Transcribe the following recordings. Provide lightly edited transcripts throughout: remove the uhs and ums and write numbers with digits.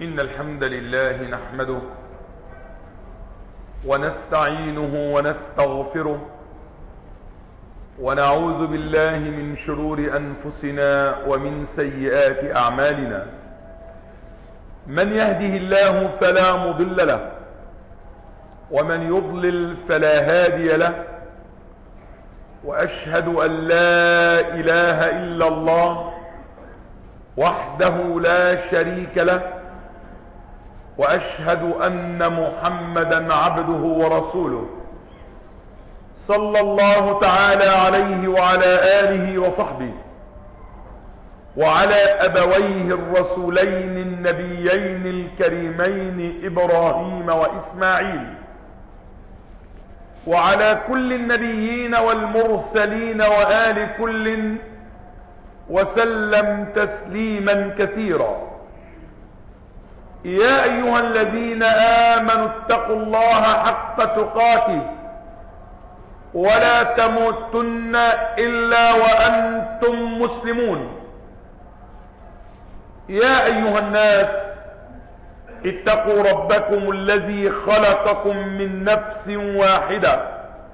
إن الحمد لله نحمده ونستعينه ونستغفره ونعوذ بالله من شرور أنفسنا ومن سيئات أعمالنا. من يهده الله فلا مضل له ومن يضلل فلا هادي له، وأشهد أن لا إله إلا الله وحده لا شريك له، وأشهد أن محمدا عبده ورسوله صلى الله تعالى عليه وعلى آله وصحبه وعلى أبويه الرسولين النبيين الكريمين إبراهيم وإسماعيل، وعلى كل النبيين والمرسلين وآل كل، وسلم تسليما كثيرا. يا أيها الذين آمنوا اتقوا الله حق تقاته ولا تموتن إلا وأنتم مسلمون. يا أيها الناس اتقوا ربكم الذي خلقكم من نفس واحدة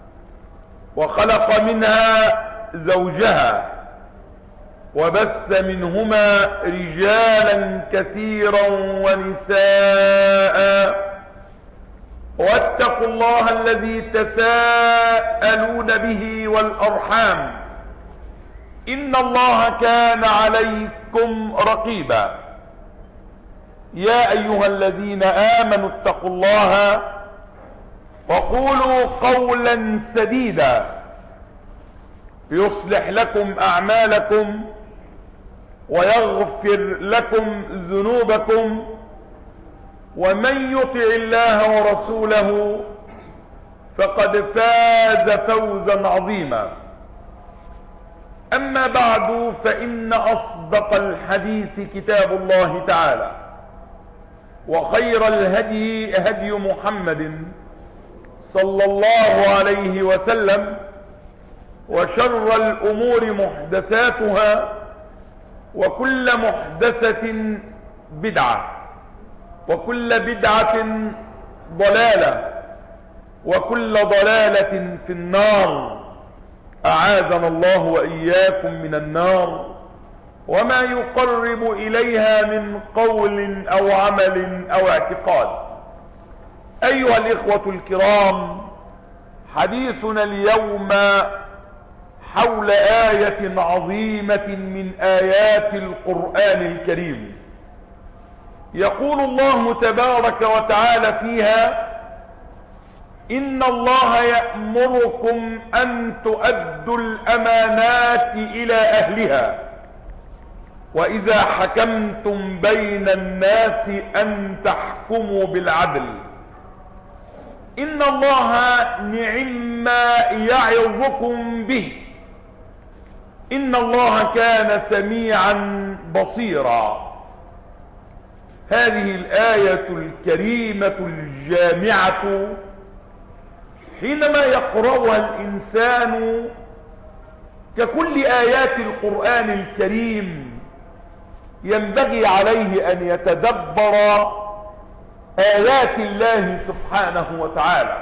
وخلق منها زوجها وبث منهما رجالا كثيرا ونساء، واتقوا الله الذي تساءلون به والأرحام إن الله كان عليكم رقيبا. يا أيها الذين آمنوا اتقوا الله وقولوا قولا سديدا يصلح لكم أعمالكم ويغفر لكم ذنوبكم، ومن يطع الله ورسوله فقد فاز فوزا عظيما. أما بعد، فإن أصدق الحديث كتاب الله تعالى، وخير الهدي هدي محمد صلى الله عليه وسلم، وشر الأمور محدثاتها، وكل محدثة بدعة، وكل بدعة ضلالة، وكل ضلالة في النار. أعاذنا الله وإياكم من النار وما يقرب إليها من قول أو عمل أو اعتقاد. أيها الإخوة الكرام، حديثنا اليوم حول آية عظيمة من آيات القرآن الكريم. يقول الله تبارك وتعالى فيها: إن الله يأمركم أن تؤدوا الأمانات إلى أهلها، وإذا حكمتم بين الناس أن تحكموا بالعدل، إن الله نعم ما يعظكم به، إن الله كان سميعا بصيرا. هذه الآية الكريمة الجامعة حينما يقرأها الإنسان ككل آيات القرآن الكريم ينبغي عليه أن يتدبر آيات الله سبحانه وتعالى.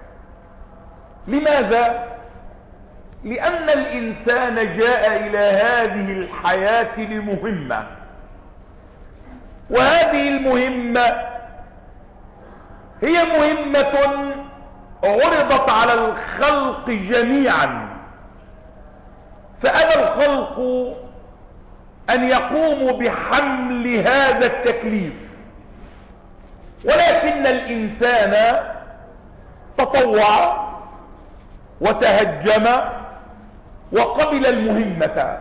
لماذا؟ لأن الإنسان جاء إلى هذه الحياة لمهمة، وهذه المهمة هي مهمة عرضت على الخلق جميعا، فأبى الخلق أن يقوموا بحمل هذا التكليف، ولكن الإنسان تطوع وتهجم وقبل المهمة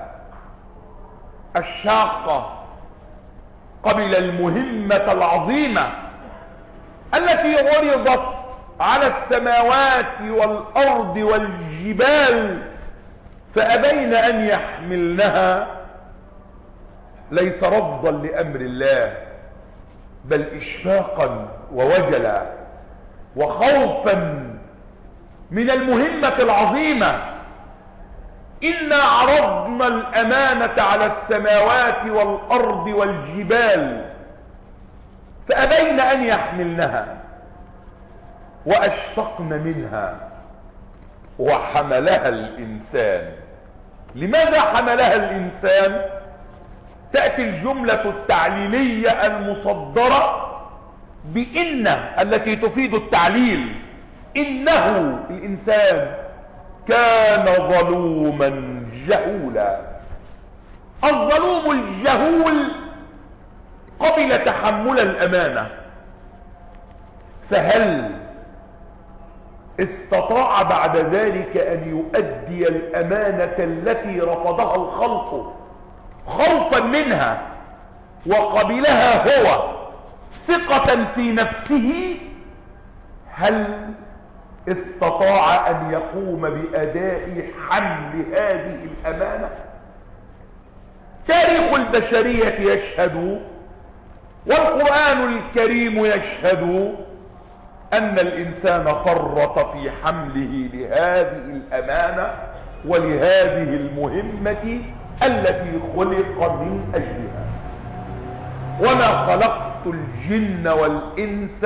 الشاقة، قبل المهمة العظيمة التي عرضت على السماوات والأرض والجبال فأبين أن يحملنها، ليس رفضا لأمر الله بل إشفاقا ووجلا وخوفا من المهمة العظيمة. إنا عرضنا الأمانة على السماوات والأرض والجبال أن يحملنها وأشفقن منها وحملها الإنسان. لماذا حملها الإنسان؟ تأتي الجملة التعليلية المصدرة بإن التي تفيد التعليل. إنه الإنسان كان ظلوما جهولا. الظلوم الجهول قبل تحمل الأمانة، فهل استطاع بعد ذلك أن يؤدي الأمانة التي رفضها الخلق خوفا منها وقبلها هو ثقة في نفسه؟ هل استطاع أن يقوم بأداء حمل هذه الأمانة؟ تاريخ البشرية يشهد والقرآن الكريم يشهد أن الإنسان فرط في حمله لهذه الأمانة ولهذه المهمة التي خلق من أجلها. وما خلقت الجن والإنس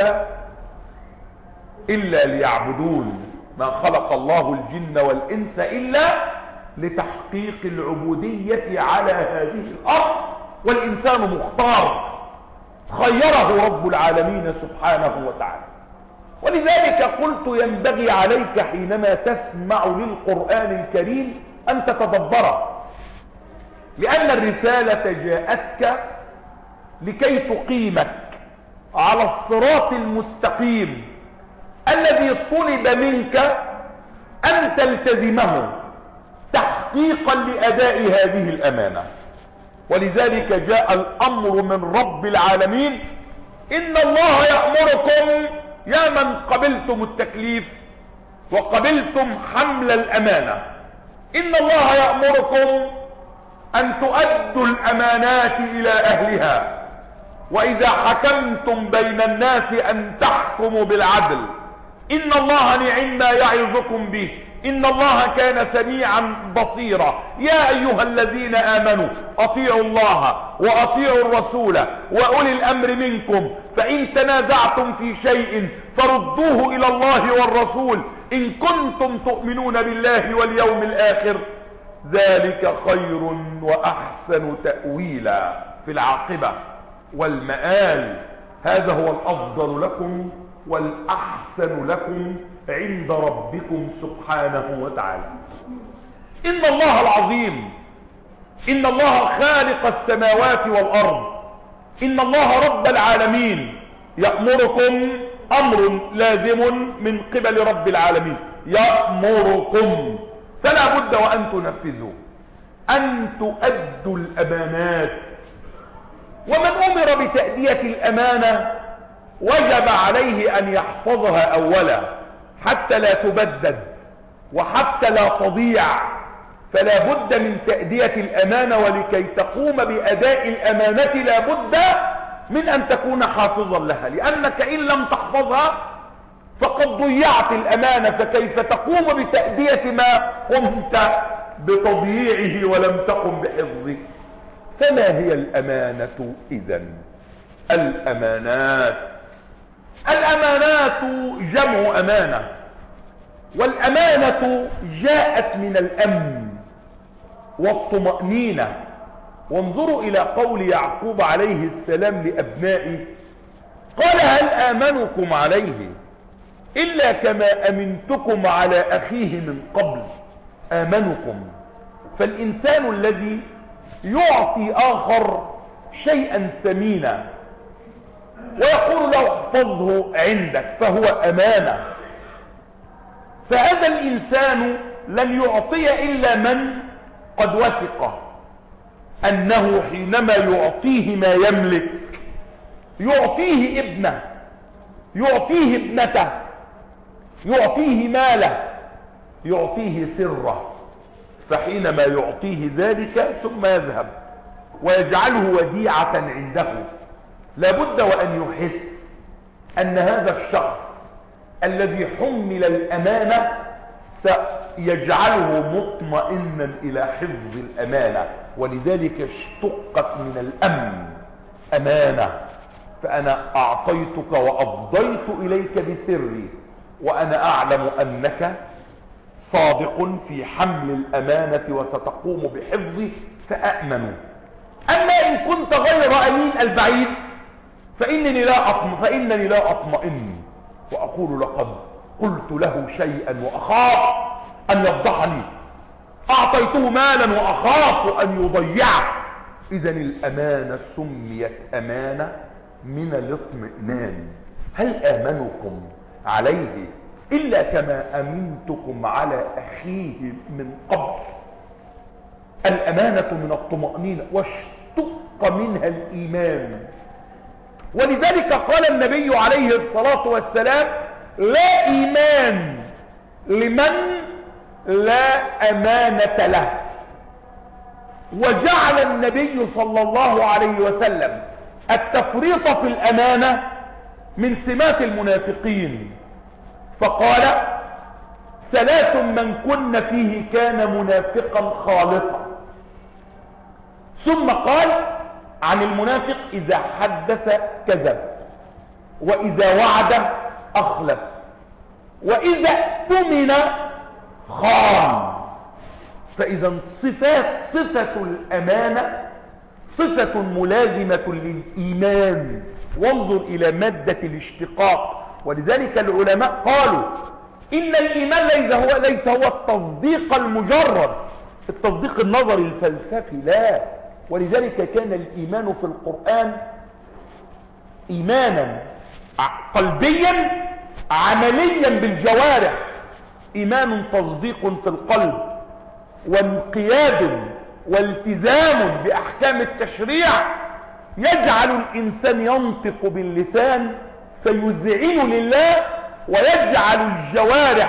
إلا ليعبدون. ما خلق الله الجن والإنس إلا لتحقيق العبودية على هذه الأرض، والإنسان مختار خيره رب العالمين سبحانه وتعالى. ولذلك قلت ينبغي عليك حينما تسمع للقرآن الكريم أن تتدبره، لأن الرسالة جاءتك لكي تقيمك على الصراط المستقيم الذي طلب منك أن تلتزمه تحقيقا لأداء هذه الأمانة. ولذلك جاء الأمر من رب العالمين: إن الله يأمركم، يا من قبلتم التكليف وقبلتم حمل الأمانة، إن الله يأمركم أن تؤدوا الأمانات إلى أهلها، وإذا حكمتم بين الناس أن تحكموا بالعدل، إن الله نعم ما يعظكم به، إن الله كان سميعا بصيرا. يا أيها الذين آمنوا أطيعوا الله وأطيعوا الرسول وأولي الأمر منكم، فإن تنازعتم في شيء فردوه إلى الله والرسول إن كنتم تؤمنون بالله واليوم الآخر، ذلك خير وأحسن تأويلا في العاقبة والمآل. هذا هو الأفضل لكم والأحسن لكم عند ربكم سبحانه وتعالى. إن الله العظيم، إن الله خالق السماوات والأرض، إن الله رب العالمين يأمركم أمر لازم من قبل رب العالمين، يأمركم، فلا بد وأن تنفذوا، أن تؤدوا الأمانات. ومن أمر بتأدية الأمانة وجب عليه أن يحفظها أولا حتى لا تبدد وحتى لا تضيع. فلا بد من تأدية الأمانة، ولكي تقوم بأداء الأمانة لا بد من أن تكون حافظا لها، لأنك إن لم تحفظها فقد ضيعت الأمانة، فكيف تقوم بتأدية ما قمت بتضييعه ولم تقم بحفظه؟ فما هي الأمانة إذن؟ الأمانات جمع أمانة، والأمانة جاءت من الأمن والطمأنينة. وانظروا إلى قول يعقوب عليه السلام لأبنائه: قال هل آمنكم عليه إلا كما أمنتكم على أخيه من قبل. آمنكم، فالإنسان الذي يعطي آخر شيئا ثمينا ويقول له احفظه عندك فهو أمانة. فهذا الإنسان لن يعطي إلا من قد وثق أنه حينما يعطيه ما يملك، يعطيه ابنه، يعطيه ابنته، يعطيه ماله، يعطيه سره، فحينما يعطيه ذلك ثم يذهب ويجعله وديعة عنده، لابد وأن يحس أن هذا الشخص الذي حمل الأمانة سيجعله مطمئنا إلى حفظ الأمانة، ولذلك اشتقت من الأمن أمانة. فأنا أعطيتك وأفضيت إليك بسري، وأنا أعلم أنك صادق في حمل الأمانة وستقوم بحفظه فأأمن. أما إن كنت غير أمين البعيد فإنني لا أطمئن وأقول لقد قلت له شيئا وأخاف أن يفضحني، أعطيته مالا وأخاف أن يضيعه. إذن الأمانة سميت أمانة من الاطمئنان. هل آمنكم عليه إلا كما أمنتكم على أخيه من قبل. الأمانة من الطمأنينة واشتق منها الإيمان، ولذلك قال النبي عليه الصلاة والسلام: لا إيمان لمن لا أمانة له. وجعل النبي صلى الله عليه وسلم التفريط في الأمانة من سمات المنافقين، فقال: ثلاث من كن فيه كان منافقا خالصا. ثم قال عن المنافق: إذا حدث كذب، وإذا وعد أخلف، وإذا اؤتمن خان. فإذا صفة الأمانة صفة ملازمة للإيمان. وانظر إلى مادة الاشتقاق. ولذلك العلماء قالوا إن الإيمان ليس هو التصديق المجرد، التصديق النظري الفلسفي، لا. ولذلك كان الإيمان في القرآن إيمانا قلبيا عمليا بالجوارح. إيمان تصديق في القلب، وانقياد والتزام بأحكام التشريع يجعل الإنسان ينطق باللسان فيذعن لله، ويجعل الجوارح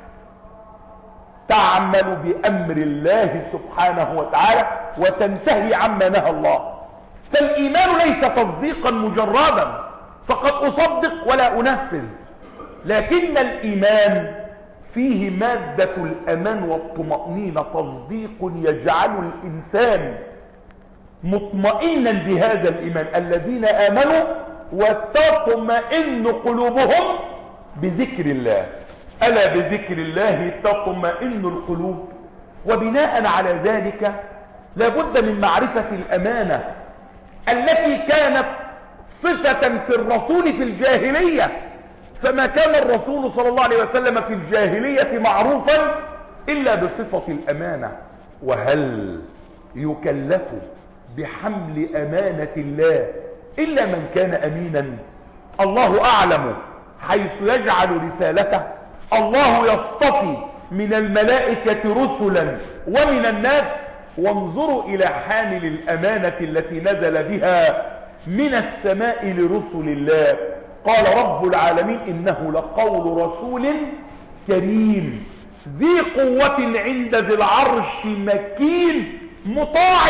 تعمل بأمر الله سبحانه وتعالى وتنتهي عما نهى الله. فالإيمان ليس تصديقا مجردا فقد أصدق ولا أنفذ، لكن الإيمان فيه مادة الأمان والطمأنينة، تصديق يجعل الإنسان مطمئنا بهذا الإيمان. الذين آمنوا وتطمئن قلوبهم بذكر الله، ألا بذكر الله تطمئن القلوب. وبناء على ذلك لابد من معرفة الأمانة التي كانت صفة في الرسول في الجاهلية. فما كان الرسول صلى الله عليه وسلم في الجاهلية معروفا إلا بصفة الأمانة. وهل يكلف بحمل أمانة الله إلا من كان أمينا؟ الله أعلم حيث يجعل رسالته. الله يصطفي من الملائكة رسلا ومن الناس. وانظروا إلى حامل الأمانة التي نزل بها من السماء لرسل الله. قال رب العالمين: إنه لقول رسول كريم ذي قوة عند ذي العرش مكين مطاع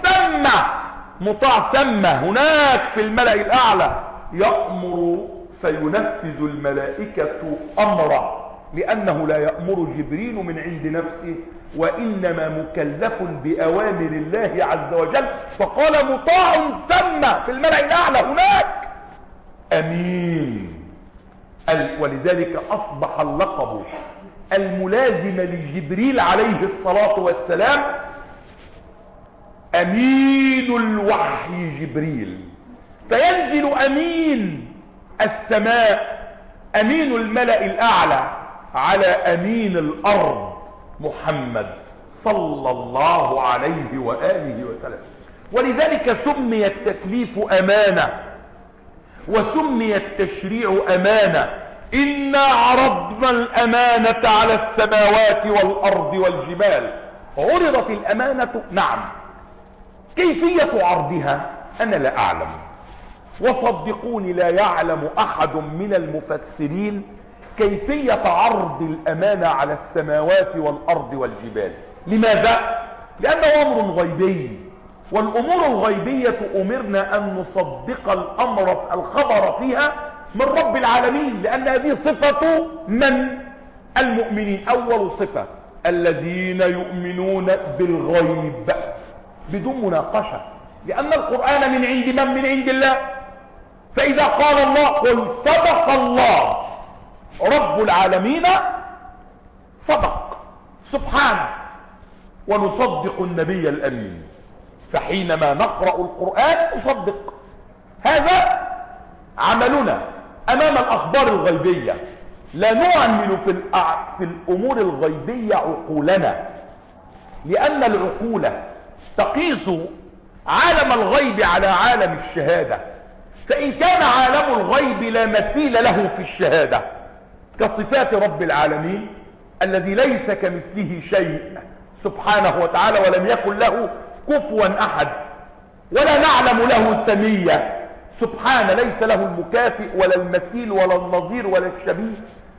ثم هناك في الملأ الأعلى. يأمر فينفذ الملائكة أمره، لأنه لا يأمر جبريل من عند نفسه، وإنما مكلف بأوامر الله عز وجل. فقال مطاع ثم في الملأ الأعلى هناك أمين. ولذلك أصبح اللقب الملازم لجبريل عليه الصلاة والسلام أمين الوحي جبريل. فينزل أمين السماء، أمين الملأ الأعلى، على أمين الأرض محمد صلى الله عليه وآله وسلم. ولذلك سمي التكليف أمانة، وسمي التشريع أمانة. إنا عرضنا الأمانة على السماوات والأرض والجبال. عرضت الأمانة، نعم. كيفية عرضها أنا لا أعلم، وصدقوني لا يعلم أحد من المفسرين كيفية عرض الأمانة على السماوات والأرض والجبال. لماذا؟ لأنه أمر غيبي، والأمور الغيبية أمرنا أن نصدق الخبر فيها من رب العالمين، لأن هذه صفة من؟ المؤمنين. أول صفة الذين يؤمنون بالغيب بدون مناقشة، لأن القرآن من عند من؟ من عند الله. فإذا قال الله قل صدق الله رب العالمين صدق سبحانه، ونصدق النبي الأمين. فحينما نقرأ القرآن نصدق. هذا عملنا أمام الأخبار الغيبية. لا نعمل في الأمور الغيبية عقولنا، لأن العقول تقيس عالم الغيب على عالم الشهادة. فإن كان عالم الغيب لا مثيل له في الشهادة كصفات رب العالمين الذي ليس كمثله شيء سبحانه وتعالى، ولم يكن له كفوا أحد، ولا نعلم له سمية سبحانه، ليس له المكافئ ولا المثيل ولا النظير ولا الشبيه.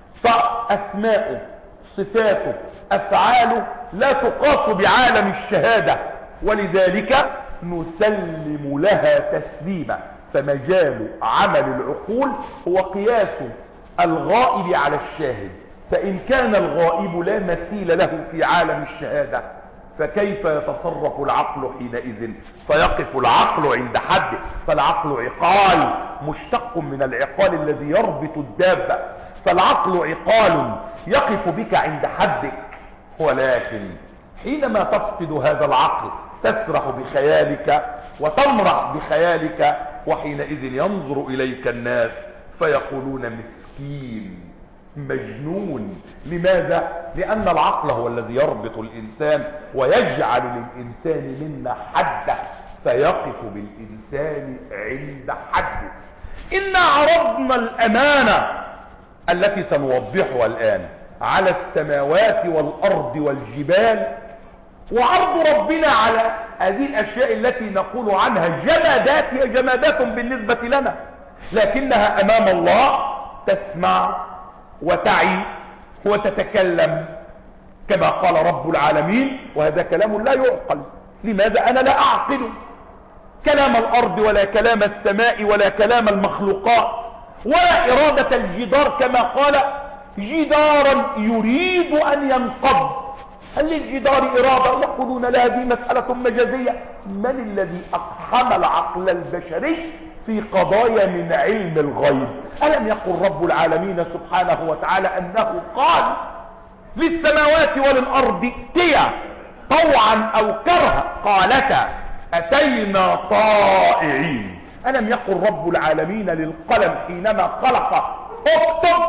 فأسماؤه صفاته أفعاله لا تقاس بعالم الشهادة، ولذلك نسلم لها تسليما. فمجال عمل العقول هو قياس الغائب على الشاهد. فإن كان الغائب لا مثيل له في عالم الشهادة فكيف يتصرف العقل حينئذ؟ فيقف العقل عند حده. فالعقل عقال مشتق من العقال الذي يربط الدابة. فالعقل عقال يقف بك عند حدك، ولكن حينما تفقد هذا العقل تسرح بخيالك وتمرح بخيالك، وحينئذ ينظر إليك الناس فيقولون مسكين مجنون. لماذا؟ لأن العقل هو الذي يربط الإنسان ويجعل للإنسان منا حده، فيقف بالإنسان عند حده. إن عرضنا الأمانة التي سنوضحها الآن على السماوات والأرض والجبال، وعرض ربنا على هذه الأشياء التي نقول عنها جمادات، هي جمادات بالنسبة لنا، لكنها أمام الله تسمع وتعي وتتكلم كما قال رب العالمين. وهذا كلام لا يعقل. لماذا؟ أنا لا أعقل كلام الأرض ولا كلام السماء ولا كلام المخلوقات ولا إرادة الجدار كما قال جدارا يريد أن ينقض. هل للجدار إرادة؟ يقولون لا، هذه مسألة مجازية. من الذي أقحم العقل البشري في قضايا من علم الغيب؟ ألم يقل رب العالمين سبحانه وتعالى أنه قال للسماوات وللأرض ائتيا طوعا أو كرها قالتا أتينا طائعين. ألم يقل رب العالمين للقلم حينما خلق اكتب؟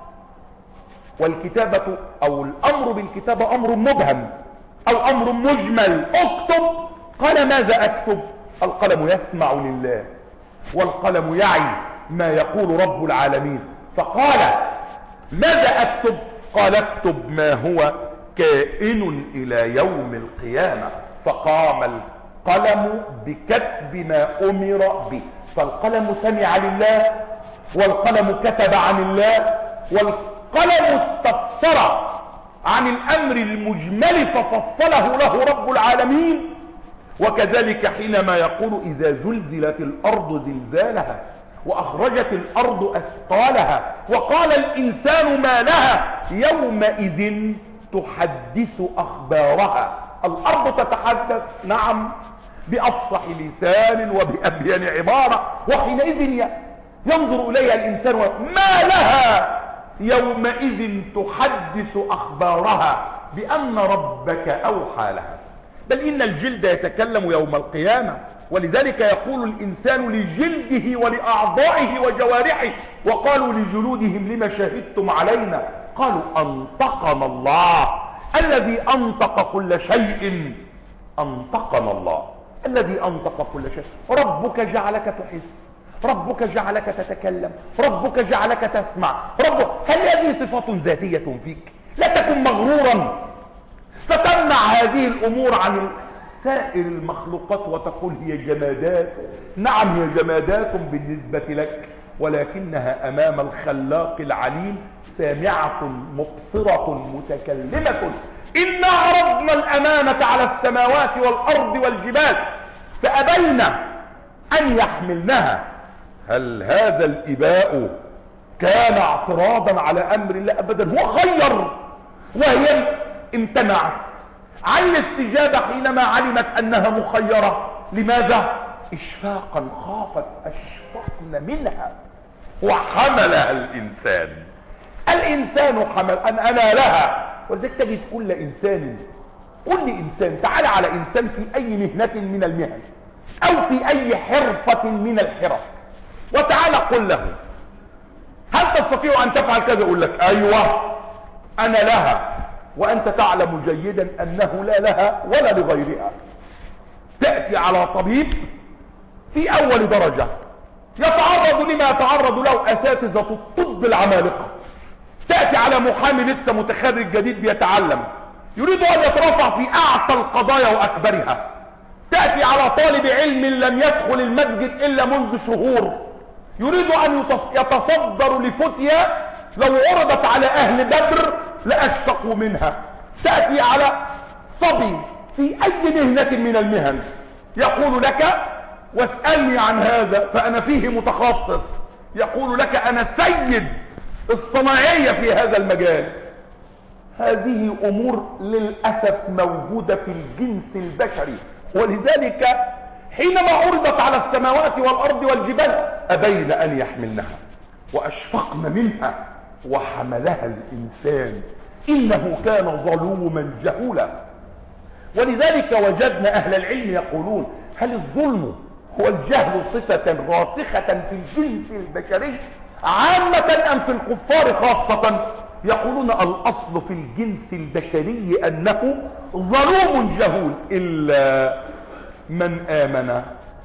والكتابة أو الأمر بالكتابة أمر مبهم أو أمر مجمل. اكتب. قال ماذا أكتب؟ القلم يسمع لله والقلم يعي ما يقول رب العالمين. فقال ماذا أكتب؟ قال اكتب ما هو كائن إلى يوم القيامة. فقام القلم بكتب ما أمر به. فالقلم سمع لله والقلم كتب عن الله والقلم استفسر عن الأمر المجمل ففصله له رب العالمين. وكذلك حينما يقول إذا زلزلت الأرض زلزالها وأخرجت الأرض أثقالها وقال الإنسان ما لها يومئذ تحدث أخبارها. الأرض تتحدث، نعم، بأفصح لسان وبأبين عبارة. وحينئذ ينظر إليها الإنسان ما لها يومئذ تحدث أخبارها بأن ربك أوحى لها. بل إن الجلد يتكلم يوم القيامة، ولذلك يقول الإنسان لجلده ولأعضائه وجوارحه وقالوا لجلودهم لما شهدتم علينا؟ قالوا أنطقنا الله الذي أنطق كل شيء. أنطقنا الله الذي أنطق كل شيء. ربك جعلك تحس، ربك جعلك تتكلم، ربك جعلك تسمع. هل هذه صفات ذاتية فيك؟ لا تكن مغرورا فتمنع هذه الأمور عن سائر المخلوقات وتقول هي جمادات. نعم هي جمادات بالنسبة لك، ولكنها أمام الخلاق العليم سامعة مبصرة متكلمة. إنا عرضنا الأمانة على السماوات والأرض والجبال فأبين أن يحملنها. هل هذا الإباء كان اعتراضا على أمر الله؟ أبدا، هو خير وهي امتنعت عن الاستجابة حينما علمت أنها مخيرة. لماذا؟ إشفاقا خافت أشفقن منها وحملها الإنسان. الإنسان حمل أنا لها. ولذلك تجد كل إنسان تعال على إنسان في أي مهنة من المهن أو في أي حرفة من الحرف وتعال قل له هل تستطيع أن تفعل كذا؟ يقول لك أيوة أنا لها، وأنت تعلم جيدا أنه لا لها ولا لغيرها. تأتي على طبيب في أول درجة يتعرض لما يتعرض له أساتذة الطب العمالقة، تأتي على محامي لسه متخرج جديد بيتعلم يريد أن يترفع في أعتى القضايا وأكبرها، تأتي على طالب علم لم يدخل المسجد إلا منذ شهور يريد أن يتصدر لفتية لو عرضت على أهل بدر لأشفقوا منها، تأتي على صبي في أي مهنة من المهن يقول لك واسألني عن هذا فأنا فيه متخصص، يقول لك أنا سيد الصناعية في هذا المجال. هذه أمور للأسف موجودة في الجنس البشري، ولذلك حينما عرضت على السماوات والأرض والجبال أبين أن يحملنها وأشفقن منها وحملها الإنسان إنه كان ظلوما جهولا. ولذلك وجدنا أهل العلم يقولون هل الظلم هو الجهل صفة راسخة في الجنس البشري عامة أم في الكفار خاصة؟ يقولون الأصل في الجنس البشري أنه ظلوم جهول إلا من آمن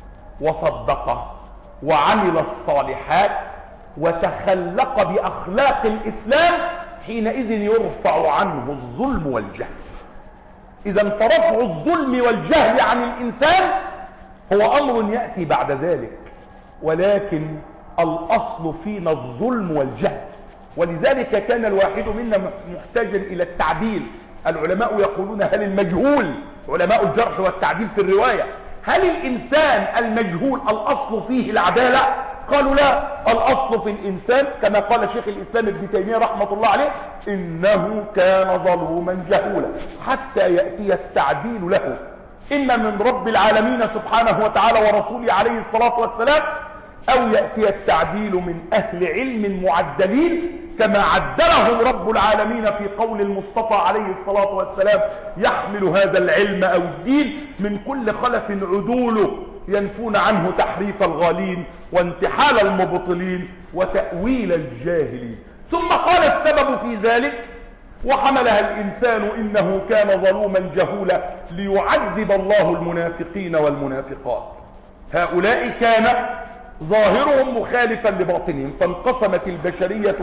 وصدق وعمل الصالحات وتخلق بأخلاق الإسلام حينئذ يرفع عنه الظلم والجهل. إذا فرفع الظلم والجهل عن الإنسان هو أمر يأتي بعد ذلك، ولكن الأصل فينا الظلم والجهل. ولذلك كان الواحد منا محتاجا إلى التعديل. العلماء يقولون هل المجهول، علماء الجرح والتعديل في الرواية، هل الإنسان المجهول الأصل فيه العدالة؟ قالوا لا، الأصل في الإنسان كما قال شيخ الإسلام ابن تيمية رحمة الله عليه إنه كان ظلوما جهولا حتى يأتي التعديل له إما من رب العالمين سبحانه وتعالى ورسوله عليه الصلاة والسلام، أو يأتي التعديل من أهل علم معدلين كما عدلهم رب العالمين في قول المصطفى عليه الصلاة والسلام يحمل هذا العلم أو الدين من كل خلف عدوله ينفون عنه تحريف الغالين وانتحال المبطلين وتأويل الجاهلين. ثم قال السبب في ذلك وحملها الإنسان إنه كان ظلوما جهولا ليعذب الله المنافقين والمنافقات. هؤلاء كان ظاهرهم مخالفا لباطنهم، فانقسمت البشرية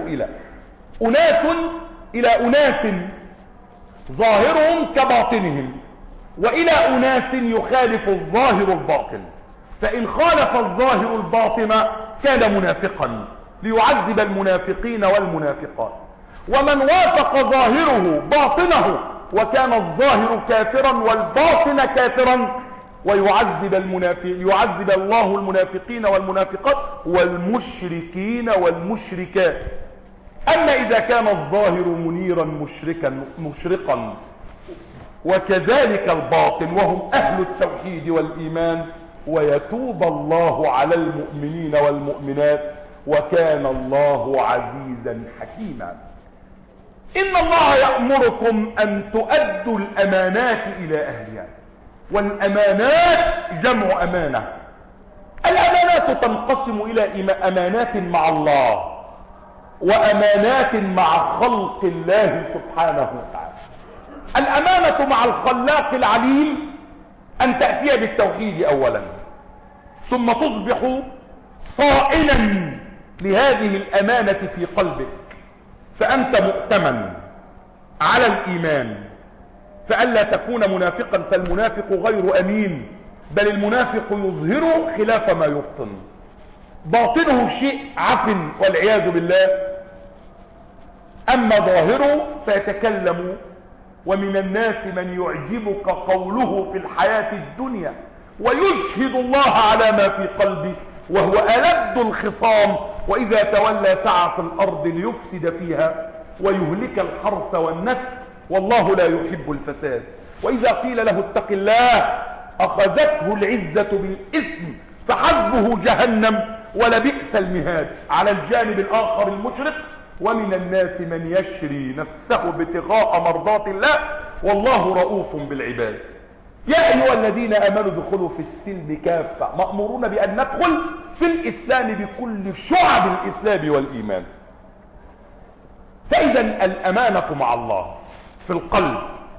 إلى أناس ظاهرهم كباطنهم، وإلى أناس يخالف الظاهر الباطن. فإن خالف الظاهر الباطن كان منافقا ليعذب المنافقين والمنافقات، ومن وافق ظاهره باطنه وكان الظاهر كافرا والباطن كافرا ويعذب يعذب الله المنافقين والمنافقات والمشركين والمشركات. أما إذا كان الظاهر منيرا مشرقا وكذلك الباطن وهم أهل التوحيد والإيمان ويتوب الله على المؤمنين والمؤمنات وكان الله عزيزا حكيما. إن الله يأمركم أن تؤدوا الأمانات إلى أهلها، والأمانات جمع أمانة. الأمانات تنقسم إلى أمانات مع الله وأمانات مع خلق الله سبحانه وتعالى. الأمانة مع الخلاق العليم أن تأتي بالتوحيد أولا، ثم تصبح صائنا لهذه الأمانة في قلبك، فأنت مؤتمن على الإيمان، فألا تكون منافقا، فالمنافق غير أمين، بل المنافق يظهر خلاف ما يبطن، باطنه شيء عفن والعياذ بالله، أما ظاهره فيتكلم. ومن الناس من يعجبك قوله في الحياة الدنيا ويشهد الله على ما في قلبه وهو ألد الخصام، وإذا تولى سعى في الأرض ليفسد فيها ويهلك الحرث والنسل والله لا يحب الفساد. وإذا قيل له اتق الله أخذته العزة بالإثم فحسبه جهنم ولبئس المهاد. على الجانب الآخر المشرق: ومن الناس من يشري نفسه ابتغاء مرضات الله والله رؤوف بالعباد. يا أيها الذين آمنوا ادخلوا في السلم كافة، مأمورون بأن ندخل في الإسلام بكل شعب الإسلام والإيمان. فإذا الأمانة مع الله في القلب،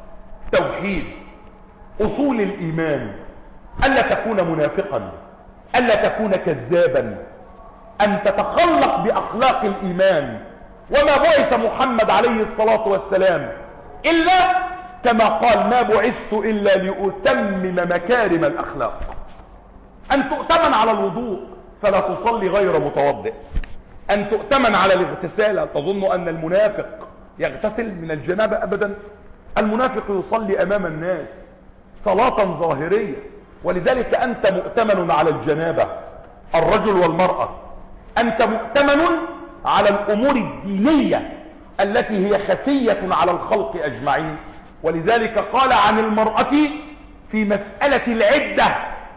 توحيد، أصول الإيمان، ألا تكون منافقا، ألا تكون كذابا، أن تتخلق بأخلاق الإيمان. وما بعث محمد عليه الصلاة والسلام إلا كما قال: ما بعثت إلا لأتمم مكارم الأخلاق. أن تؤتمن على الوضوء فلا تصلي غير متوضئ، أن تؤتمن على الاغتسال. تظن أن المنافق يغتسل من الجنابة؟ أبدا. المنافق يصلي أمام الناس صلاة ظاهرية. ولذلك أنت مؤتمن على الجنابة، الرجل والمرأة. أنت مؤتمن على الأمور الدينية التي هي خفية على الخلق أجمعين. ولذلك قال عن المرأة في مسألة العدة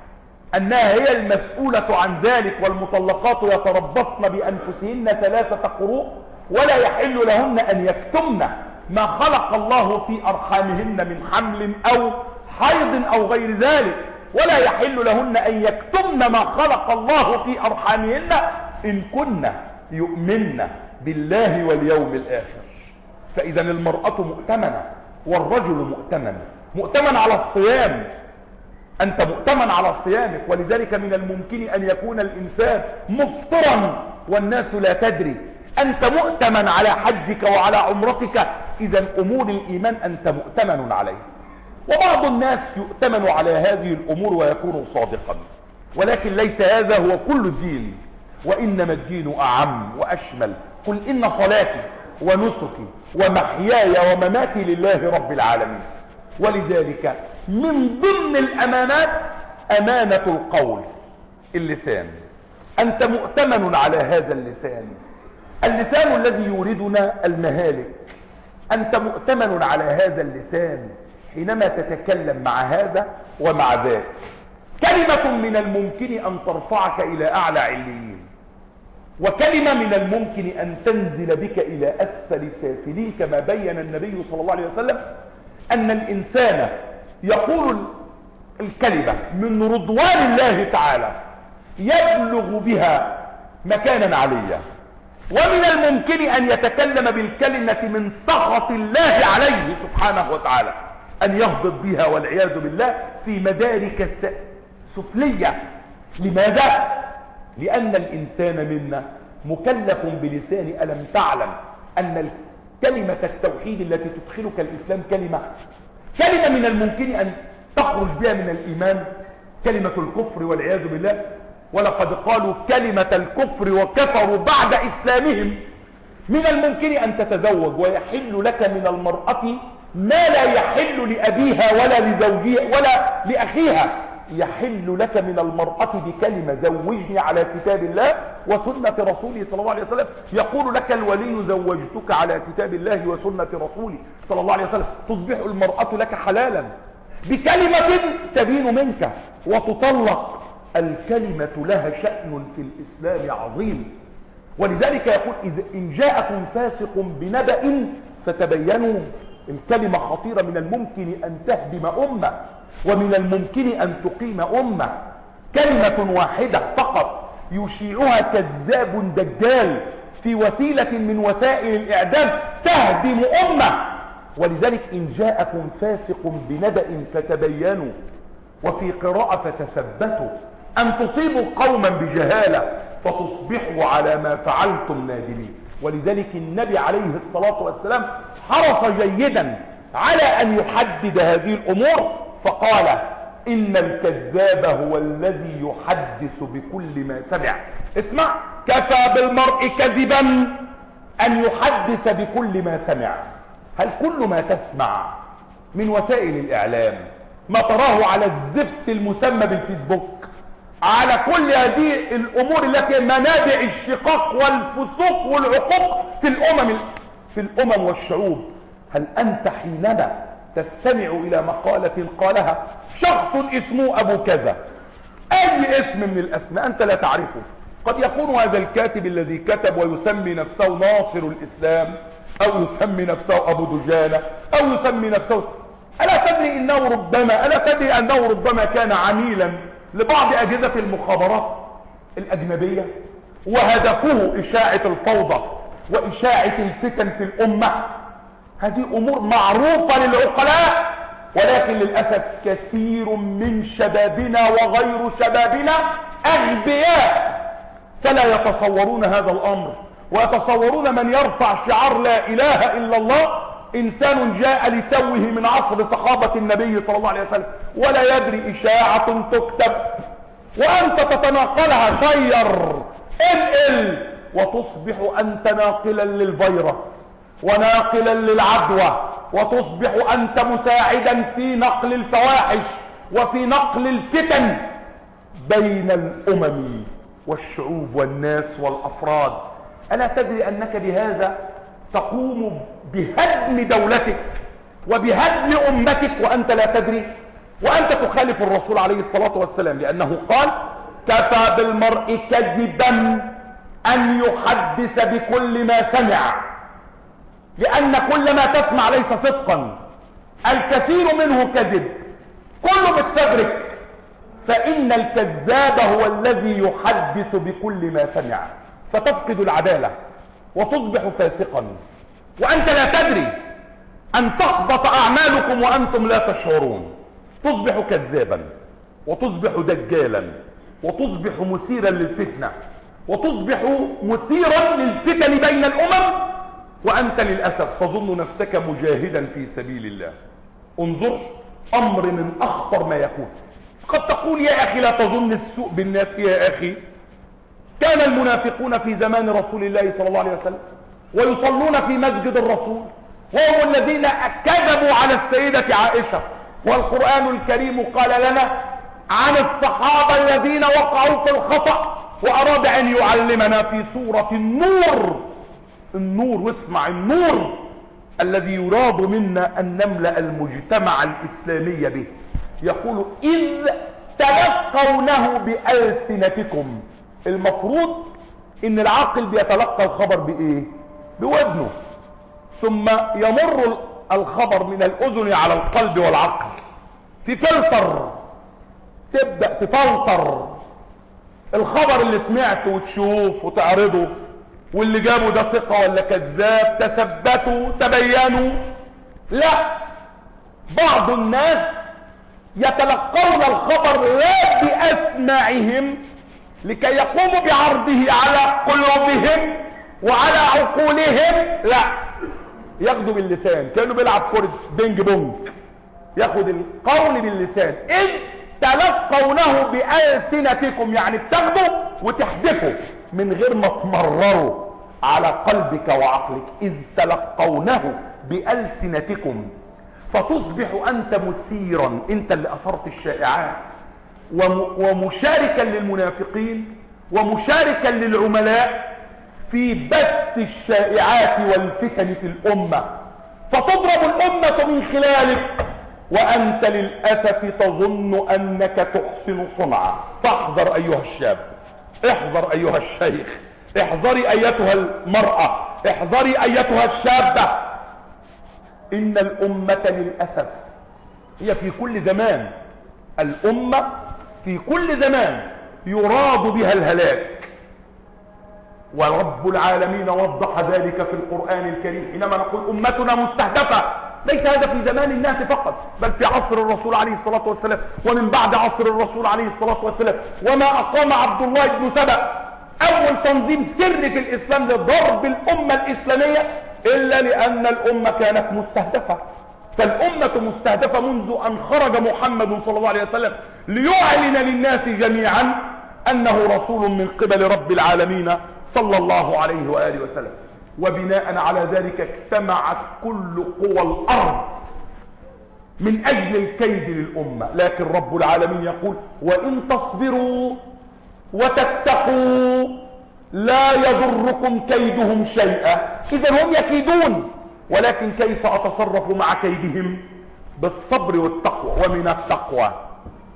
أنها هي المسؤولة عن ذلك: والمطلقات يتربصن بأنفسهن 3 قروء ولا يحل لهن أن يكتمن ما خلق الله في أرحامهن من حمل أو حيض أو غير ذلك، ولا يحل لهن أن يكتمن ما خلق الله في أرحامهن إن كن يؤمن بالله واليوم الآخر. فإذا المرأة مؤتمنة والرجل مؤتمن على الصيام. أنت مؤتمن على صيامك، ولذلك من الممكن أن يكون الإنسان مفطرا والناس لا تدري. أنت مؤتمن على حجك وعلى عمرتك. إذا أمور الإيمان أنت مؤتمن عليه. وبعض الناس يؤتمن على هذه الأمور ويكون صادقا، ولكن ليس هذا هو كل الدين، وإنما الدين أعم وأشمل. قل إن صلاتي ونسكي ومحياي ومماتي لله رب العالمين. ولذلك من ضمن الأمانات أمانة القول، اللسان. أنت مؤتمن على هذا اللسان الذي يوردنا المهالك. أنت مؤتمن على هذا اللسان حينما تتكلم مع هذا ومع ذاك. كلمة من الممكن أن ترفعك إلى أعلى عليين، وكلمة من الممكن أن تنزل بك إلى أسفل سافلين، كما بين النبي صلى الله عليه وسلم أن الإنسان يقول الكلمة من رضوان الله تعالى يبلغ بها مكانا عليا، ومن الممكن أن يتكلم بالكلمة من سخط الله عليه سبحانه وتعالى، أن يهبط بها والعياذ بالله في مدارك سفلية. لماذا؟ لأن الإنسان منا مكلف بلسان. ألم تعلم أن كلمة التوحيد التي تدخلك الإسلام كلمة من الممكن أن تخرج بها من الإيمان كلمة الكفر والعياذ بالله. ولقد قالوا كلمة الكفر وكفروا بعد إسلامهم. من الممكن أن تتزوج ويحل لك من المرأة ما لا يحل لأبيها ولا لزوجها ولا لأخيها. يحل لك من المرأة بكلمة: زوجني على كتاب الله وسنة رسوله صلى الله عليه وسلم. يقول لك الولي: زوجتك على كتاب الله وسنة رسوله صلى الله عليه وسلم. تصبح المرأة لك حلالا بكلمة تبين منك وتطلق. الكلمة لها شأن في الإسلام عظيم. ولذلك يقول: إن جاءكم فاسق بنبأ فتبينوا. الكلمة خطيرة. من الممكن أن تهدم أمة، ومن الممكن أن تقيم أمة. كلمة واحدة فقط يشيعها كذاب دجال في وسيلة من وسائل الإعدام تهدم أمة. ولذلك إن جاءكم فاسق بنبأ فتبينوا، وفي قراءة فتثبتوا أن تصيبوا قوما بجهالة فتصبحوا على ما فعلتم نادمين. ولذلك النبي عليه الصلاة والسلام حرص جيدا على أن يحدد هذه الأمور، فقال: إن الكذاب هو الذي يحدث بكل ما سمع. اسمع: كفى بالمرء كذبا أن يحدث بكل ما سمع. هل كل ما تسمع من وسائل الإعلام، ما تراه على الزفت المسمى بالفيسبوك، على كل هذه الأمور التي منابع الشقاق والفسوق والعقوق في الأمم والشعوب، هل أنت حينما تستمع إلى مقالة قالها شخص اسمه أبو كذا اي اسم من الاسماء انت لا تعرفه. قد يكون هذا الكاتب الذي كتب ويسمي نفسه ناصر الاسلام، او يسمي نفسه ابو دجانة، او يسمي نفسه، الا تدري انه ربما كان عميلا لبعض اجهزة المخابرات الاجنبية، وهدفه اشاعة الفوضى واشاعة الفتن في الامة. هذه امور معروفة للعقلاء، ولكن للأسف كثير من شبابنا وغير شبابنا أغبياء، فلا يتصورون هذا الأمر، ويتصورون من يرفع شعار لا إله إلا الله إنسان جاء لتوه من عصر صحابة النبي صلى الله عليه وسلم، ولا يدري إشاعة تكتب وأنت تتناقلها شير انقل، وتصبح أنت ناقلا للفيروس وناقلا للعدوى، وتصبح أنت مساعدا في نقل الفواحش وفي نقل الفتن بين الأمم والشعوب والناس والأفراد. ألا تدري أنك بهذا تقوم بهدم دولتك وبهدم أمتك وأنت لا تدري؟ وأنت تخالف الرسول عليه الصلاة والسلام، لأنه قال: كفى بالمرء كذبا أن يحدث بكل ما سمع، لأن كل ما تسمع ليس صدقا، الكثير منه كذب، كله متفبرك، فإن الكذاب هو الذي يحدث بكل ما سمع، فتفقد العدالة وتصبح فاسقا وأنت لا تدري، أن تحبط أعمالكم وأنتم لا تشعرون، تصبح كذابا وتصبح دجالا وتصبح مثيرا للفتنة وتصبح مثيرا للفتن بين الأمم، وأنت للأسف تظن نفسك مجاهدا في سبيل الله. انظر، أمر من أخطر ما يكون. قد تقول يا أخي لا تظن السوء بالناس يا أخي، كان المنافقون في زمان رسول الله صلى الله عليه وسلم ويصلون في مسجد الرسول، وهم الذين كذبوا على السيدة عائشة، والقرآن الكريم قال لنا عن الصحابة الذين وقعوا في الخطأ، وأراد أن يعلمنا في سورة النور، واسمع، النور الذي يراد منا أن نملأ المجتمع الإسلامي به. يقول: إذ تلقونه بألسنتكم. المفروض إن العاقل بيتلقى الخبر بإيه؟ بودنه، ثم يمر الخبر من الأذن على القلب والعقل في فلتر، تبدأ تفلتر الخبر اللي سمعته وتشوف وتعرضه، واللي جابه ده ثقة ولا كذاب، تثبتوا تبينوا. لا، بعض الناس يتلقون الخبر لا بأسماعهم لكي يقوموا بعرضه على قلوبهم وعلى عقولهم، لا، ياخدوا باللسان كأنه بيلعب كرة بينج بونج، ياخد القول باللسان. إذ تلقونه بألسنتكم، يعني بتاخده وتحدفه من غير ما تمرروا على قلبك وعقلك. إذ تلقونه بألسنتكم، فتصبح أنت مثيرا، أنت اللي أثرت الشائعات، ومشاركا للمنافقين ومشاركا للعملاء في بث الشائعات والفتن في الأمة، فتضرب الأمة من خلالك، وأنت للأسف تظن أنك تحسن صنعا. فاحذر أيها الشاب، احذر أيها الشيخ، احذري أيتها المرأة، احذري أيتها الشابة. إن الأمة للأسف هي في كل زمان، الأمة في كل زمان يراد بها الهلاك، ورب العالمين وضح ذلك في القرآن الكريم حينما نقول أمتنا مستهدفة. ليس هذا في زمان الناس فقط، بل في عصر الرسول عليه الصلاة والسلام، ومن بعد عصر الرسول عليه الصلاة والسلام. وما أقام عبد الله بن سبأ أول تنظيم سري في الإسلام لضرب الأمة الإسلامية إلا لأن الأمة كانت مستهدفة. فالأمة مستهدفة منذ أن خرج محمد صلى الله عليه وسلم ليعلن للناس جميعا أنه رسول من قبل رب العالمين صلى الله عليه وآله وسلم. وبناء على ذلك اجتمعت كل قوى الأرض من أجل الكيد للأمة. لكن رب العالمين يقول: وإن تصبروا وتتقوا لا يضركم كيدهم شيئا. إذا هم يكيدون، ولكن كيف أتصرف مع كيدهم؟ بالصبر والتقوى. ومن التقوى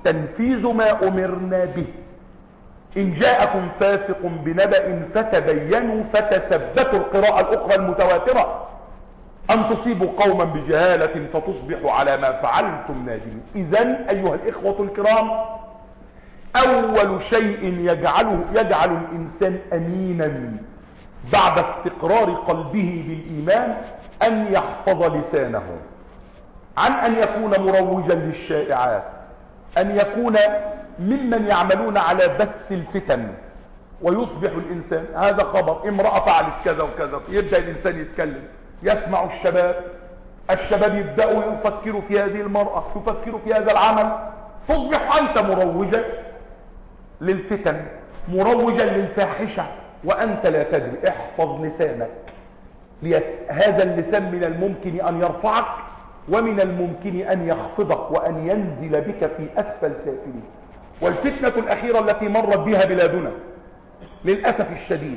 تنفيذ ما أمرنا به. إن جاءكم فاسق بنبأ فتبينوا فتثبتوا، القراءة الأخرى المتواترة، أن تصيبوا قوما بجهالة فتصبحوا على ما فعلتم نادمين. إذن أيها الإخوة الكرام، أول شيء يجعل الإنسان أمينا بعد استقرار قلبه بالإيمان أن يحفظ لسانه عن أن يكون مروجا للشائعات، أن يكون ممن يعملون على بث الفتن، ويصبح الإنسان هذا خبر امرأة فعلت كذا وكذا، يبدأ الإنسان يتكلم، يسمع الشباب يبدأوا يفكروا في هذه المرأة، يفكروا في هذا العمل، تصبح أنت مروجا للفتن، مروجا للفاحشة وأنت لا تدري. احفظ لسانك، هذا اللسان من الممكن أن يرفعك ومن الممكن أن يخفضك وأن ينزل بك في أسفل سافلين. والفتنة الأخيرة التي مرت بها بلادنا للأسف الشديد،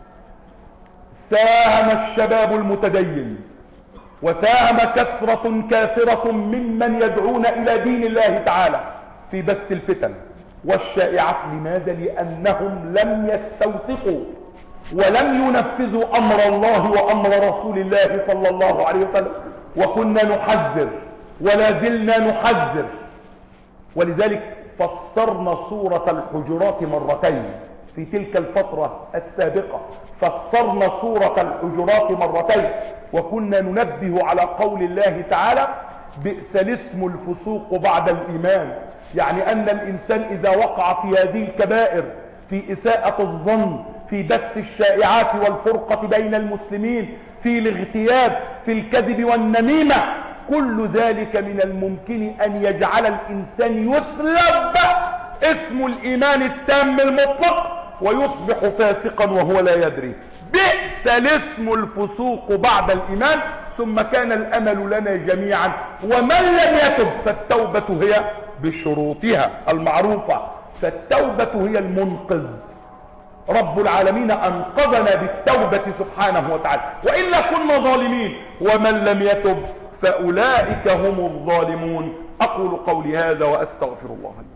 ساهم الشباب المتدين وساهم كثرة كاثرة ممن يدعون إلى دين الله تعالى في بث الفتن والشائعات. لماذا؟ لأنهم لم يستوثقوا ولم ينفذوا أمر الله وأمر رسول الله صلى الله عليه وسلم. وكنا نحذر ولا زلنا نحذر، ولذلك فسرنا سورة الحجرات مرتين في تلك الفترة السابقة، فسرنا سورة الحجرات مرتين، وكنا ننبه على قول الله تعالى: بئس الاسم الفسوق بعد الإيمان. يعني أن الإنسان إذا وقع في هذه الكبائر، في إساءة الظن، في بث الشائعات والفرقة بين المسلمين، في الاغتياب، في الكذب والنميمة، كل ذلك من الممكن أن يجعل الإنسان يسلب اسم الإيمان التام المطلق ويصبح فاسقا وهو لا يدري. بئس الاسم الفسوق بعد الإيمان. ثم كان الأمل لنا جميعا، ومن لم يتب فالتوبة هي بشروطها المعروفة، فالتوبة هي المنقذ. رب العالمين أنقذنا بالتوبة سبحانه وتعالى، وإلا كنا ظالمين، ومن لم يتب فأولئك هم الظالمون. أقول قولي هذا وأستغفر الله لي.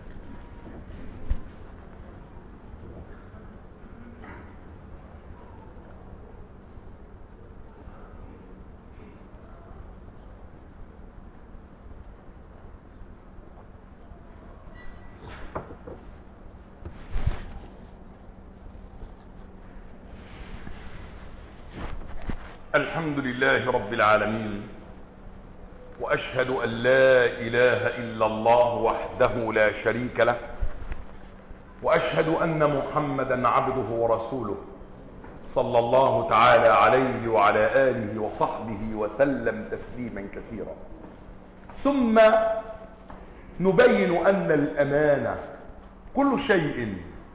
الحمد لله رب العالمين، وأشهد أن لا إله إلا الله وحده لا شريك له، وأشهد أن محمدا عبده ورسوله صلى الله تعالى عليه وعلى آله وصحبه وسلم تسليما كثيرا. ثم نبين أن الأمانة كل شيء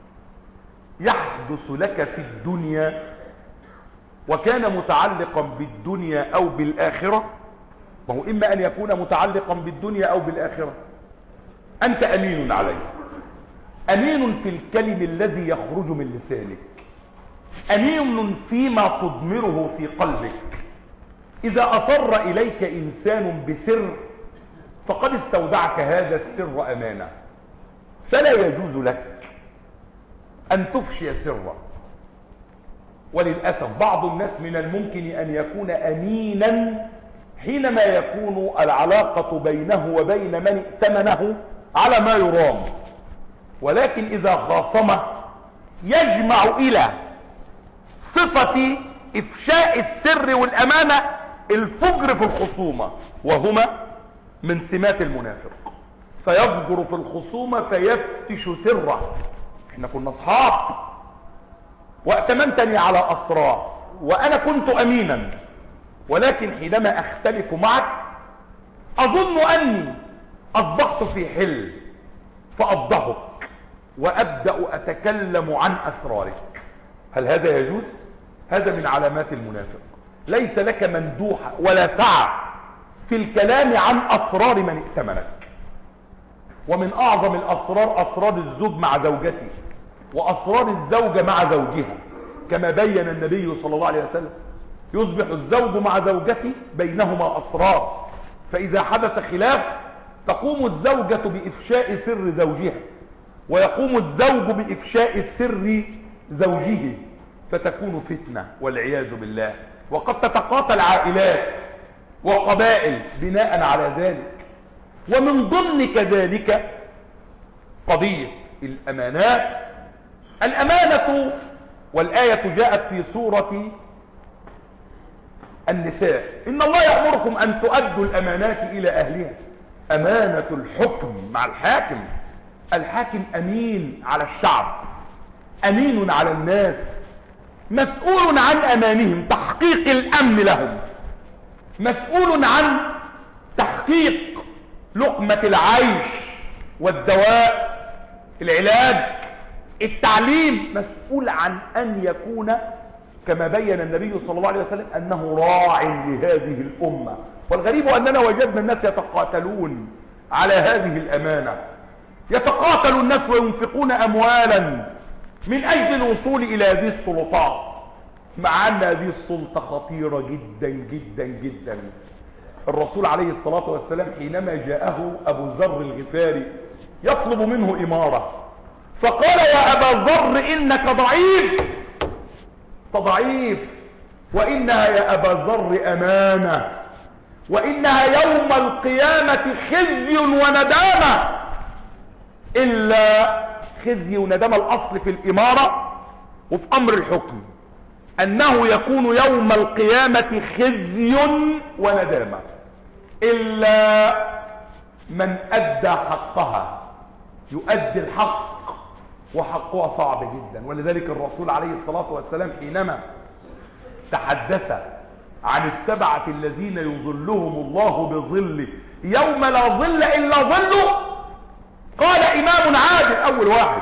يحدث لك في الدنيا وكان متعلقا بالدنيا أو بالآخرة، وهو إما أن يكون متعلقا بالدنيا أو بالآخرة، أنت أمين عليه. أمين في الكلم الذي يخرج من لسانك، أمين فيما تضمره في قلبك. إذا أصر إليك إنسان بسر فقد استودعك هذا السر أمانة، فلا يجوز لك أن تفشي سره. وللأسف بعض الناس من الممكن أن يكون أمينا حينما يكون العلاقة بينه وبين من ائتمنه على ما يرام، ولكن إذا خاصمه يجمع إلى صفة إفشاء السر والأمانة الفجر في الخصومة، وهما من سمات المنافق، فيفجر في الخصومة فيفتش سره. احنا كنا أصحاب وأتمنتني على أسرار وأنا كنت أمينا، ولكن حينما أختلف معك أظن أني أصبحت في حل فأفضحك وأبدأ أتكلم عن أسرارك. هل هذا يجوز؟ هذا من علامات المنافق. ليس لك مندوحة ولا سعة في الكلام عن أسرار من ائتمنك. ومن أعظم الأسرار أسرار الزوج مع زوجته، وأسرار الزوجة مع زوجها، كما بين النبي صلى الله عليه وسلم: يصبح الزوج مع زوجته بينهما أسرار، فإذا حدث خلاف تقوم الزوجة بإفشاء سر زوجها، ويقوم الزوج بإفشاء سر زوجه، فتكون فتنة والعياذ بالله، وقد تتقاتل عائلات وقبائل بناء على ذلك. ومن ضمن كذلك قضية الأمانات. الأمانة، والآية جاءت في سورة النساء: إن الله يأمركم أن تؤدوا الأمانات إلى أهلها. أمانة الحكم مع الحاكم. الحاكم أمين على الشعب، أمين على الناس، مسؤول عن أمانهم، تحقيق الأمن لهم، مسؤول عن تحقيق لقمة العيش والدواء، العلاج، التعليم، مسؤول عن أن يكون كما بين النبي صلى الله عليه وسلم أنه راع لهذه الأمة. والغريب أننا وجدنا الناس يتقاتلون على هذه الأمانة، يتقاتل الناس وينفقون أموالا من أجل الوصول إلى هذه السلطات، مع أن هذه السلطة خطيرة جدا جدا جدا. الرسول عليه الصلاة والسلام حينما جاءه أبو ذر الغفاري يطلب منه إمارة، فقال: يا أبا ذر إنك ضعيف، ضعيف، وإنها يا أبا ذر أمانة، وإنها يوم القيامة خزي وندامة. إلا خزي وندامة الأصل في الإمارة وفي أمر الحكم أنه يكون يوم القيامة خزي وندامة، إلا من أدى حقها، يؤدي الحق، وحقها صعب جدا. ولذلك الرسول عليه الصلاة والسلام حينما تحدث عن السبعة الذين يظلهم الله بظله يوم لا ظل إلا ظله، قال: إمام عادل. أول واحد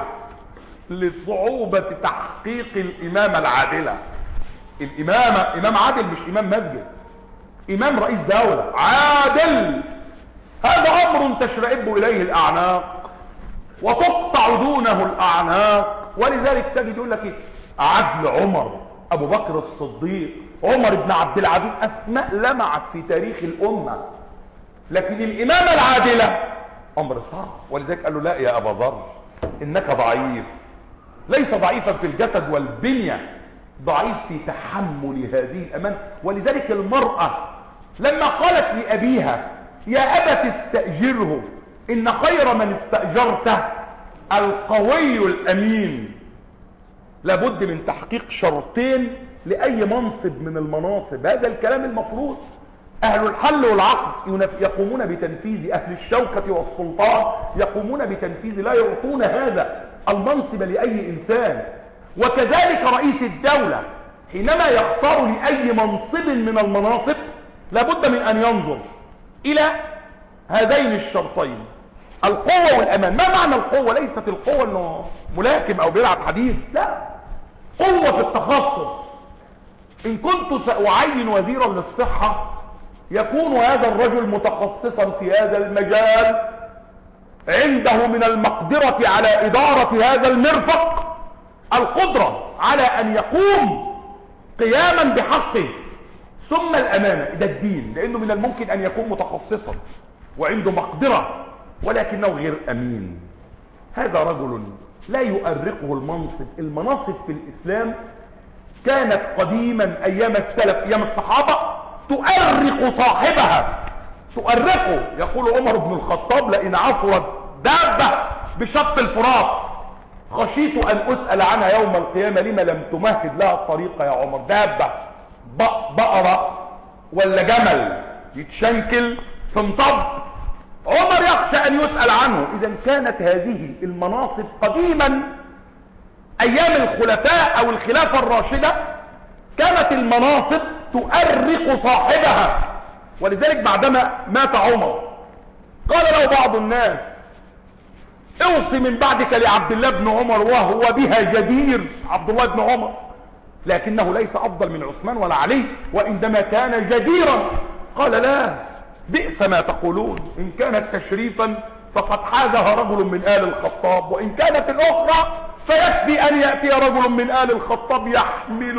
لصعوبة تحقيق الإمامة العادلة. الإمامة إمام عادل، مش إمام مسجد، إمام رئيس دولة عادل. هذا أمر تشرئب إليه الأعناق وتقطع دونه الأعناق. ولذلك تجد يقول لك عدل عمر، أبو بكر الصديق، عمر بن عبد العزيز، أسماء لمعت في تاريخ الأمة. لكن الإمامة العادلة أمر صعب. ولذلك قال له: لا يا أبا ذر، إنك ضعيف، ليس ضعيفا في الجسد والبنية، ضعيف في تحمل هذه الأمانة. ولذلك المرأة لما قالت لأبيها: يا أبت استأجره إن خير من استأجرته القوي الأمين. لابد من تحقيق شرطين لأي منصب من المناصب. هذا الكلام المفروض أهل الحل والعقد يقومون بتنفيذ، أهل الشوكة والسلطان يقومون بتنفيذ، لا يعطون هذا المنصب لأي إنسان. وكذلك رئيس الدولة حينما يختار لأي منصب من المناصب لابد من أن ينظر إلى هذين الشرطين، القوة والأمان. ما معنى القوة؟ ليست القوة أنه ملاكم أو بيلعب حديد، لا، قوة في التخصص. إن كنت سأعين وزيرا للصحة يكون هذا الرجل متخصصا في هذا المجال، عنده من المقدرة على إدارة هذا المرفق القدرة على أن يقوم قياما بحقه. ثم الأمانة، ده الدين، لأنه من الممكن أن يكون متخصصا وعنده مقدرة ولكنه غير أمين. هذا رجل لا يؤرقه المنصب. المناصب في الإسلام كانت قديما أيام السلف، أيام الصحابة، تؤرق صاحبها، تؤرقه. يقول عمر بن الخطاب: لئن عثرت دابة بشط الفرات خشيت أن أسأل عنها يوم القيامة لما لم تمهد لها الطريق يا عمر. دابة، بقرة ولا جمل يتشنكل في مطب، عمر يخشى أن يسأل عنه. إذا كانت هذه المناصب قديما أيام الخلفاء أو الخلافة الراشدة كانت المناصب تؤرق صاحبها. ولذلك بعدما مات عمر قال له بعض الناس: اوصي من بعدك لعبد الله بن عمر وهو بها جدير. عبد الله بن عمر لكنه ليس أفضل من عثمان ولا علي، وإنما كان جديرا. قال: لا، بئس ما تقولون، إن كانت تشريفا فقد حازها رجل من آل الخطاب، وإن كانت الأخرى فيكفي أن يأتي رجل من آل الخطاب يحمل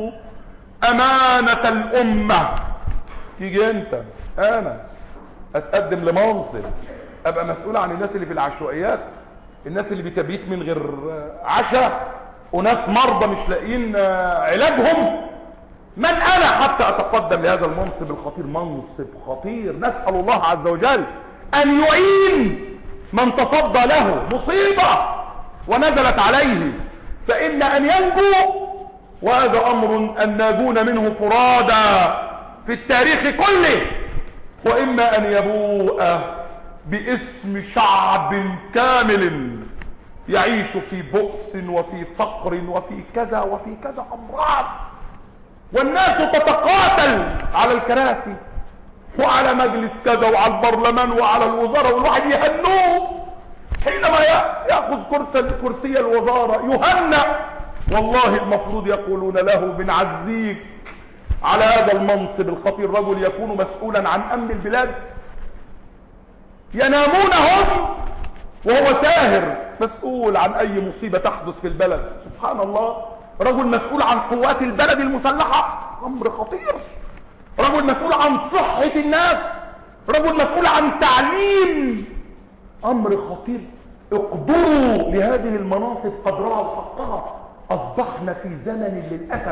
أمانة الأمة. تيجي أنت أنا أتقدم لمنصب ابقى مسؤول عن الناس اللي في العشوائيات، الناس اللي بتبيت من غير عشاء، وناس مرضى مش لاقيين علاجهم؟ من انا حتى اتقدم لهذا المنصب الخطير؟ منصب خطير، نسأل الله عز وجل ان يعين من تصدى له مصيبة ونزلت عليه، فان ان ينجو، وهذا امر الناجون منه فرادى في التاريخ كله، واما ان يبوء باسم شعب كامل يعيش في بؤس وفي فقر وفي كذا وفي كذا امراض، والناس تتقاتل على الكراسي وعلى مجلس كذا وعلى البرلمان وعلى الوزارة، والواحد يهنوه حينما يأخذ كرسي الوزارة يهنأ. والله المفروض يقولون له بنعزيك على هذا المنصب الخطير، رجل يكون مسؤولا عن امن البلاد. ينامون هم وهو ساهر مسؤول عن اي مصيبة تحدث في البلد. سبحان الله، رجل مسؤول عن قوات البلد المسلحة، امر خطير. رجل مسؤول عن صحة الناس، رجل مسؤول عن تعليم، امر خطير. اقدروا لهذه المناصب قدرها وحقها. اصبحنا في زمن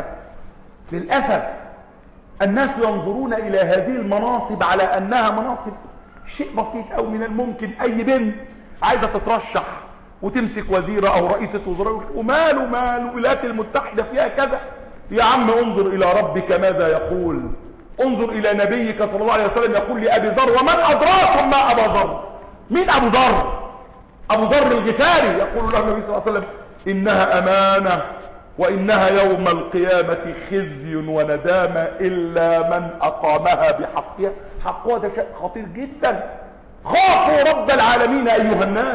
للأسف الناس ينظرون الى هذه المناصب على انها مناصب شيء بسيط، او من الممكن اي بنت عايزة تترشح وتمسك وزيرة او رئيسة وزراء، وماله مال الولايات المتحدة فيها كذا. يا عم انظر الى ربك ماذا يقول، انظر الى نبيك صلى الله عليه وسلم يقول لأبي ذر: ومن ادراكم ما ابا ذر؟ مين ابو ذر؟ ابو ذر الغفاري. يقول له النبي صلى الله عليه وسلم: انها امانة، وانها يوم القيامة خزي وندامة الا من اقامها بحقها. حقها ده شيء خطير جدا. خافوا رب العالمين ايها الناس.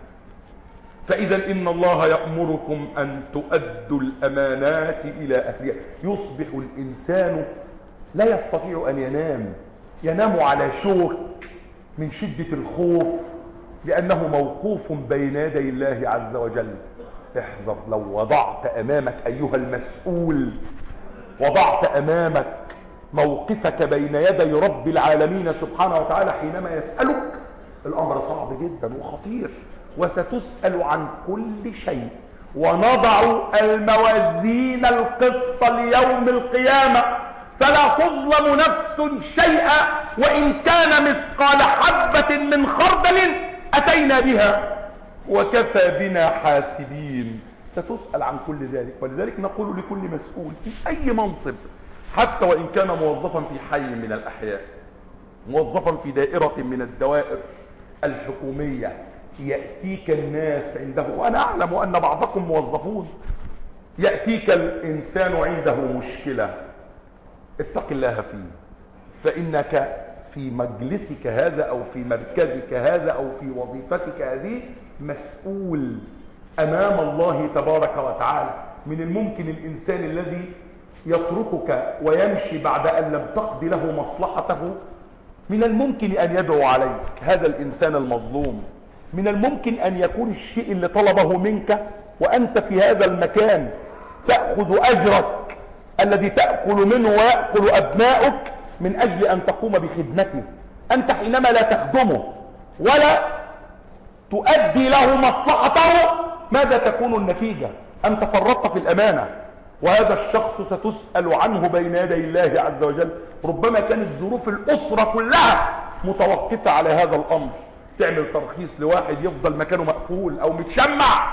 فاذا ان الله يأمركم ان تؤدوا الامانات الى اهلها. يصبح الانسان لا يستطيع ان ينام على شوك من شدة الخوف، لانه موقوف بين يدي الله عز وجل. احذر، لو وضعت امامك ايها المسؤول، وضعت امامك موقفك بين يدي رب العالمين سبحانه وتعالى حينما يسألك، الامر صعب جدا وخطير. وستسأل عن كل شيء. ونضع الموازين القسط ليوم القيامة فلا تظلم نفس شيئا وإن كان مثقال حبة من خردل أتينا بها وكفى بنا حاسبين. ستسأل عن كل ذلك. ولذلك نقول لكل مسؤول في أي منصب، حتى وإن كان موظفا في حي من الأحياء، موظفا في دائرة من الدوائر الحكومية، يأتيك الناس عنده، وأنا أعلم أن بعضكم موظفون، يأتيك الإنسان عنده مشكلة، اتق الله فيه، فإنك في مجلسك هذا أو في مركزك هذا أو في وظيفتك هذه مسؤول أمام الله تبارك وتعالى. من الممكن الإنسان الذي يتركك ويمشي بعد أن لم تقضي له مصلحته، من الممكن أن يدعو عليك هذا الإنسان المظلوم. من الممكن أن يكون الشيء اللي طلبه منك وأنت في هذا المكان تأخذ أجرك الذي تأكل منه ويأكل أبناؤك من أجل أن تقوم بخدمته. أنت حينما لا تخدمه ولا تؤدي له مصلحته، ماذا تكون النتيجة؟ أنت فرطت في الأمانة. وهذا الشخص ستسأل عنه بين يدي الله عز وجل. ربما كانت ظروف الأسرة كلها متوقفة على هذا الأمر. تعمل ترخيص لواحد يفضل مكانه مقفول أو متشمع،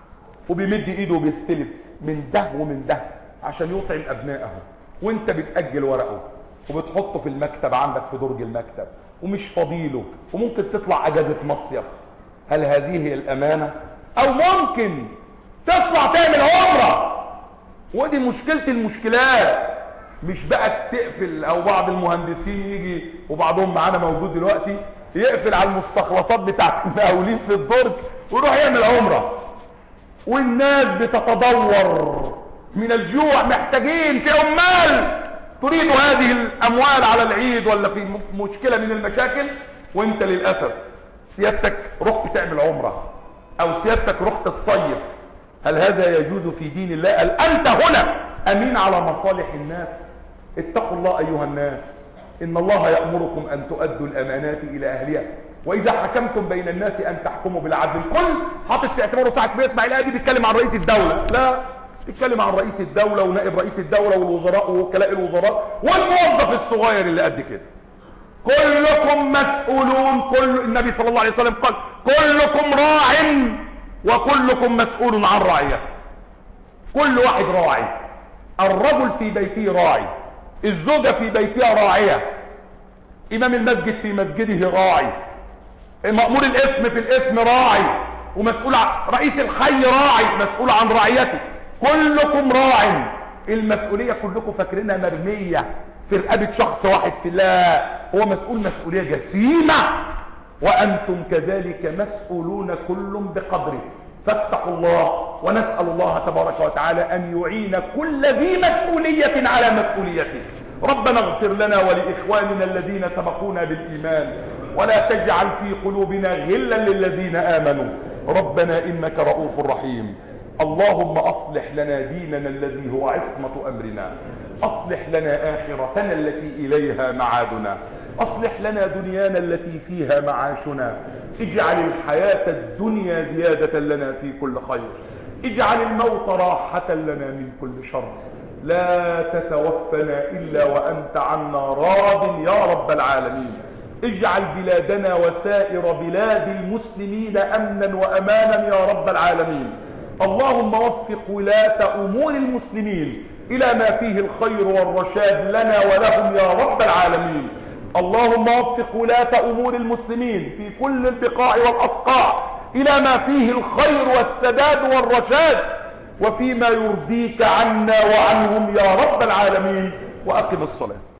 وبيمد إيده وبيستلف من ده ومن ده عشان يطعم أبنائه، وانت بتأجل ورقه وبتحطه في المكتب عندك في درج المكتب ومش فضيله، وممكن تطلع أجازة مصيف. هل هذه هي الأمانة؟ أو ممكن تطلع تعمل عمرة، ودي مشكلة المشكلات. مش بقى تقفل، أو بعض المهندسين يجي، وبعضهم معانا موجود دلوقتي، يقفل على المستخلصات بتاعت المقاولين في الدرج ويروح يعمل عمرة، والناس بتتدور من الجوع، محتاجين في عمال تريد هذه الأموال على العيد ولا في مشكلة من المشاكل، وانت للأسف سيادتك رحت تعمل عمرة أو سيادتك رحت تصيف. هل هذا يجوز في دين الله؟ هل أنت هنا أمين على مصالح الناس؟ اتقوا الله أيها الناس. إن الله يأمركم أن تؤدوا الأمانات إلى أهلها. واذا حكمتم بين الناس ان تحكموا بالعدل. الكل حاطط في اعتباره ساعه ما يسمع الايه دي بيتكلم عن رئيس الدوله، لا، بيتكلم عن رئيس الدوله ونائب رئيس الدوله والوزراء ووكلاء الوزراء والموظف الصغير اللي قد كده. كلكم مسؤولون، النبي صلى الله عليه وسلم قال كلكم راع وكلكم مسؤول عن رعيته. كل واحد راعي، الرجل في بيته راعي، الزوجة في بيتها راعية، امام المسجد في مسجده راعي، مأمور الاسم في الاسم راعي ومسؤول رئيس الحي راعي مسؤول عن رعيته. كلكم راع. المسؤولية كلكم فاكرينها مرمية في رقبة شخص واحد، في الله هو مسؤول مسؤولية جسيمة، وأنتم كذلك مسؤولون كل بقدره. فاتقوا الله، ونسأل الله تبارك وتعالى أن يعين كل ذي مسؤولية على مسؤوليته. ربنا اغفر لنا ولإخواننا الذين سبقونا بالإيمان، ولا تجعل في قلوبنا غلا للذين آمنوا. ربنا إنك رؤوف رحيم. اللهم أصلح لنا ديننا الذي هو عصمة أمرنا، أصلح لنا آخرتنا التي إليها معادنا، أصلح لنا دنيانا التي فيها معاشنا. اجعل الحياة الدنيا زيادة لنا في كل خير، اجعل الموت راحة لنا من كل شر. لا تتوفنا إلا وأنت عنا راض يا رب العالمين. اجعل بلادنا وسائر بلاد المسلمين أمنا وأمانا يا رب العالمين. اللهم وفق ولاة أمور المسلمين إلى ما فيه الخير والرشاد لنا ولهم يا رب العالمين. اللهم وفق ولاة أمور المسلمين في كل البقاع والأصقاع إلى ما فيه الخير والسداد والرشاد وفيما يرضيك عنا وعنهم يا رب العالمين. وأقم الصلاة.